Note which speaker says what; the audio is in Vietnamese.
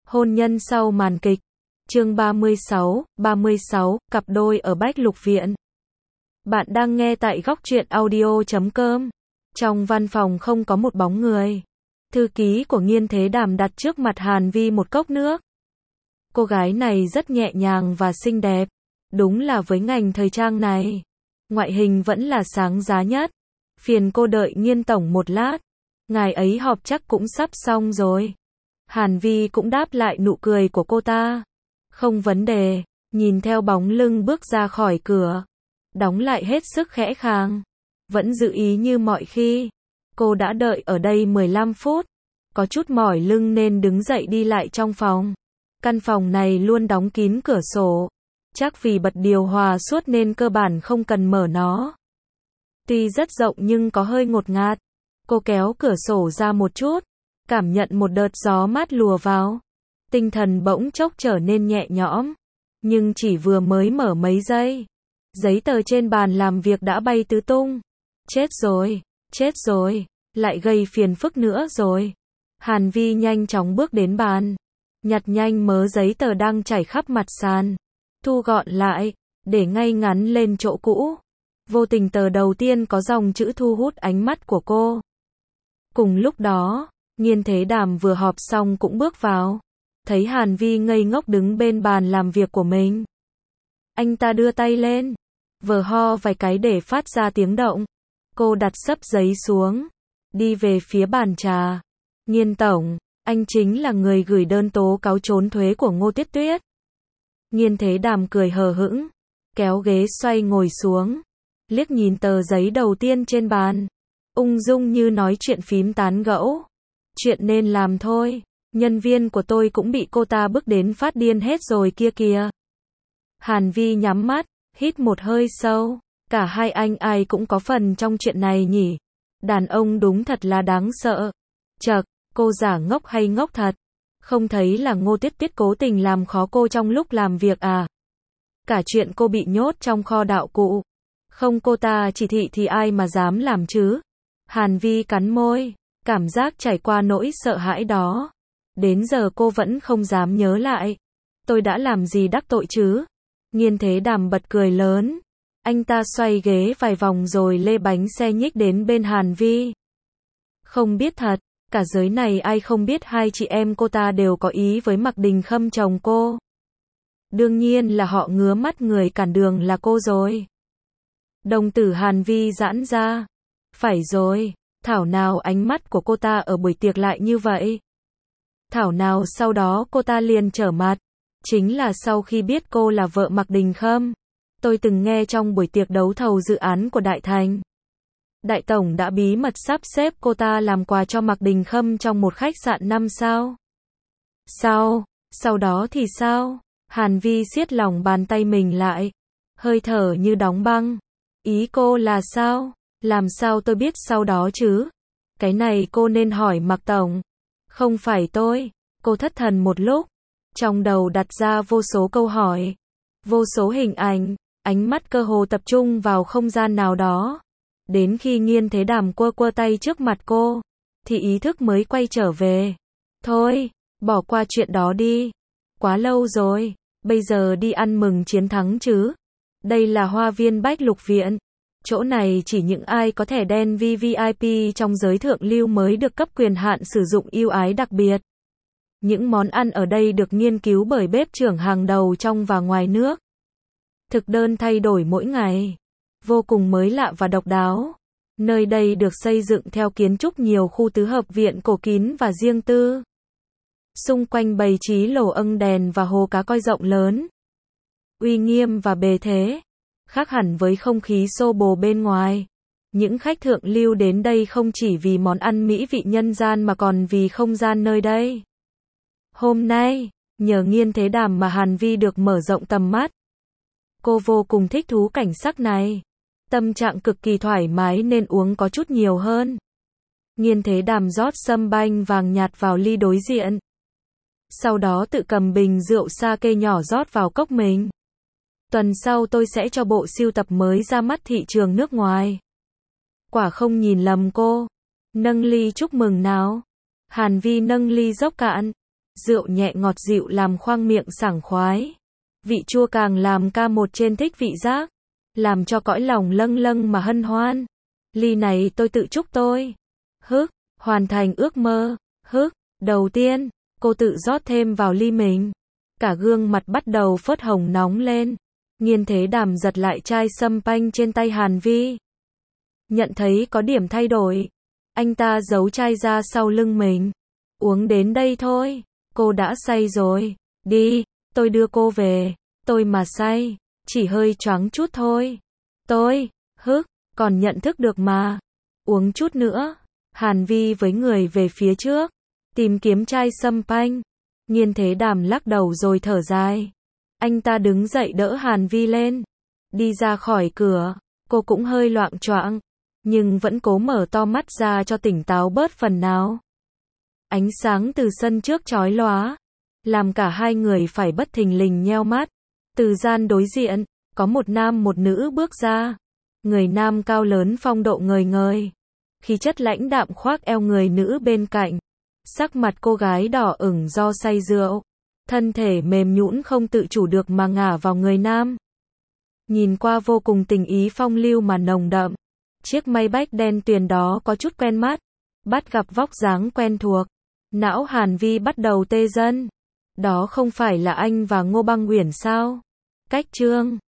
Speaker 1: Hôn nhân sau màn kịch. Chương 36, cặp đôi ở Bách Lục Viện. Bạn đang nghe tại góc truyện audio.com. Trong văn phòng không có một bóng người. Thư ký của Nghiên Thế Đàm đặt trước mặt Hàn Vi một cốc nước. Cô gái này rất nhẹ nhàng và xinh đẹp. Đúng là với ngành thời trang này, ngoại hình vẫn là sáng giá nhất. Phiền cô đợi Nghiên tổng một lát. Ngài ấy họp chắc cũng sắp xong rồi. Hàn Vi cũng đáp lại nụ cười của cô ta. Không vấn đề, nhìn theo bóng lưng bước ra khỏi cửa. Đóng lại hết sức khẽ khàng. Vẫn giữ ý như mọi khi. Cô đã đợi ở đây 15 phút. Có chút mỏi lưng nên đứng dậy đi lại trong phòng. Căn phòng này luôn đóng kín cửa sổ. Chắc vì bật điều hòa suốt nên cơ bản không cần mở nó. Tuy rất rộng nhưng có hơi ngột ngạt. Cô kéo cửa sổ ra một chút. Cảm nhận một đợt gió mát lùa vào. Tinh thần bỗng chốc trở nên nhẹ nhõm. Nhưng chỉ vừa mới mở mấy giây. Giấy tờ trên bàn làm việc đã bay tứ tung. Chết rồi, lại gây phiền phức nữa rồi. Hàn Vi nhanh chóng bước đến bàn. Nhặt nhanh mớ giấy tờ đang chảy khắp mặt sàn. Thu gọn lại, để ngay ngắn lên chỗ cũ. Vô tình tờ đầu tiên có dòng chữ thu hút ánh mắt của cô. Cùng lúc đó, Nghiên Thế Đàm vừa họp xong cũng bước vào. Thấy Hàn Vi ngây ngốc đứng bên bàn làm việc của mình. Anh ta đưa tay lên, vờ ho vài cái để phát ra tiếng động. Cô đặt xấp giấy xuống, đi về phía bàn trà. Nghiên tổng, anh chính là người gửi đơn tố cáo trốn thuế của Ngô Tuyết Tuyết. Nghiên Thế Đàm cười hờ hững, kéo ghế xoay ngồi xuống, liếc nhìn tờ giấy đầu tiên trên bàn, ung dung như nói chuyện phím tán gẫu. Chuyện nên làm thôi, nhân viên của tôi cũng bị cô ta bức đến phát điên hết rồi kia kìa. Hàn Vi nhắm mắt, hít một hơi sâu, cả hai anh ai cũng có phần trong chuyện này nhỉ. Đàn ông đúng thật là đáng sợ. Chậc, cô giả ngốc hay ngốc thật? Không thấy là Ngô Tuyết Tuyết cố tình làm khó cô trong lúc làm việc à? Cả chuyện cô bị nhốt trong kho đạo cụ. Không cô ta chỉ thị thì ai mà dám làm chứ? Hàn Vi cắn môi, cảm giác trải qua nỗi sợ hãi đó. Đến giờ cô vẫn không dám nhớ lại. Tôi đã làm gì đắc tội chứ? Nghiên Thế Đàm bật cười lớn. Anh ta xoay ghế vài vòng rồi lê bánh xe nhích đến bên Hàn Vi. Không biết thật, cả giới này ai không biết hai chị em cô ta đều có ý với Mạc Đình Khâm chồng cô. Đương nhiên là họ ngứa mắt người cản đường là cô rồi. Đồng tử Hàn Vi giãn ra. Phải rồi, thảo nào ánh mắt của cô ta ở buổi tiệc lại như vậy. Thảo nào sau đó cô ta liền trở mặt. Chính là sau khi biết cô là vợ Mạc Đình Khâm. Tôi từng nghe trong buổi tiệc đấu thầu dự án của Đại Thành. Đại Tổng đã bí mật sắp xếp cô ta làm quà cho Mạc Đình Khâm trong một khách sạn 5 sao. Sau đó thì sao? Hàn Vi siết lòng bàn tay mình lại. Hơi thở như đóng băng. Ý cô là sao? Làm sao tôi biết sau đó chứ? Cái này cô nên hỏi Mạc Tổng. Không phải tôi. Cô thất thần một lúc. Trong đầu đặt ra vô số câu hỏi. Vô số hình ảnh. Ánh mắt cơ hồ tập trung vào không gian nào đó. Đến khi Nghiên Thế Đàm quơ tay trước mặt cô, thì ý thức mới quay trở về. Thôi, bỏ qua chuyện đó đi. Quá lâu rồi, bây giờ đi ăn mừng chiến thắng chứ. Đây là hoa viên Bách Lục Viện. Chỗ này chỉ những ai có thẻ đen VVIP trong giới thượng lưu mới được cấp quyền hạn sử dụng ưu ái đặc biệt. Những món ăn ở đây được nghiên cứu bởi bếp trưởng hàng đầu trong và ngoài nước. Thực đơn thay đổi mỗi ngày. Vô cùng mới lạ và độc đáo. Nơi đây được xây dựng theo kiến trúc nhiều khu tứ hợp viện cổ kín và riêng tư. Xung quanh bày trí lồ âng đèn và hồ cá coi rộng lớn. Uy nghiêm và bề thế. Khác hẳn với không khí xô bồ bên ngoài. Những khách thượng lưu đến đây không chỉ vì món ăn mỹ vị nhân gian mà còn vì không gian nơi đây. Hôm nay, nhờ Nghiên Thế Đàm mà Hàn Vi được mở rộng tầm mắt. Cô vô cùng thích thú cảnh sắc này. Tâm trạng cực kỳ thoải mái nên uống có chút nhiều hơn. Nghiên Thế Đàm rót sâm banh vàng nhạt vào ly đối diện. Sau đó tự cầm bình rượu sake nhỏ rót vào cốc mình. Tuần sau tôi sẽ cho bộ sưu tập mới ra mắt thị trường nước ngoài. Quả không nhìn lầm cô. Nâng ly chúc mừng nào. Hàn Vi nâng ly dốc cạn. rượu nhẹ ngọt dịu làm khoang miệng sảng khoái. Vị chua càng làm ca một trên thích vị giác, làm cho cõi lòng lâng lâng mà hân hoan. Ly này tôi tự chúc tôi. Hức, hoàn thành ước mơ. Hức, đầu tiên, cô tự rót thêm vào ly mình. Cả gương mặt bắt đầu phớt hồng nóng lên. Nghiên Thế Đàm giật lại chai sâm panh trên tay Hàn Vi. Nhận thấy có điểm thay đổi, anh ta giấu chai ra sau lưng mình. Uống đến đây thôi, cô đã say rồi. Đi, tôi đưa cô về. Tôi mà say, chỉ hơi choáng chút thôi. Tôi, hức, còn nhận thức được mà. Uống chút nữa. Hàn Vi với người về phía trước, tìm kiếm chai sâm panh. Nghiên Thế Đàm lắc đầu rồi thở dài. Anh ta đứng dậy đỡ Hàn Vi lên. Đi ra khỏi cửa, cô cũng hơi loạng choạng, nhưng vẫn cố mở to mắt ra cho tỉnh táo bớt phần nào. Ánh sáng từ sân trước chói lóa, làm cả hai người phải bất thình lình nheo mắt. Từ gian đối diện, có một nam một nữ bước ra. Người nam cao lớn phong độ ngời ngời, khí chất lãnh đạm khoác eo người nữ bên cạnh. Sắc mặt cô gái đỏ ửng do say rượu, thân thể mềm nhũn không tự chủ được mà ngả vào người nam. Nhìn qua vô cùng tình ý phong lưu mà nồng đậm. Chiếc may bách đen tuyền đó có chút quen mắt, bắt gặp vóc dáng quen thuộc. Não Hàn Vi bắt đầu tê dần. Đó không phải là anh và Ngô Băng Uyển sao? Cách chương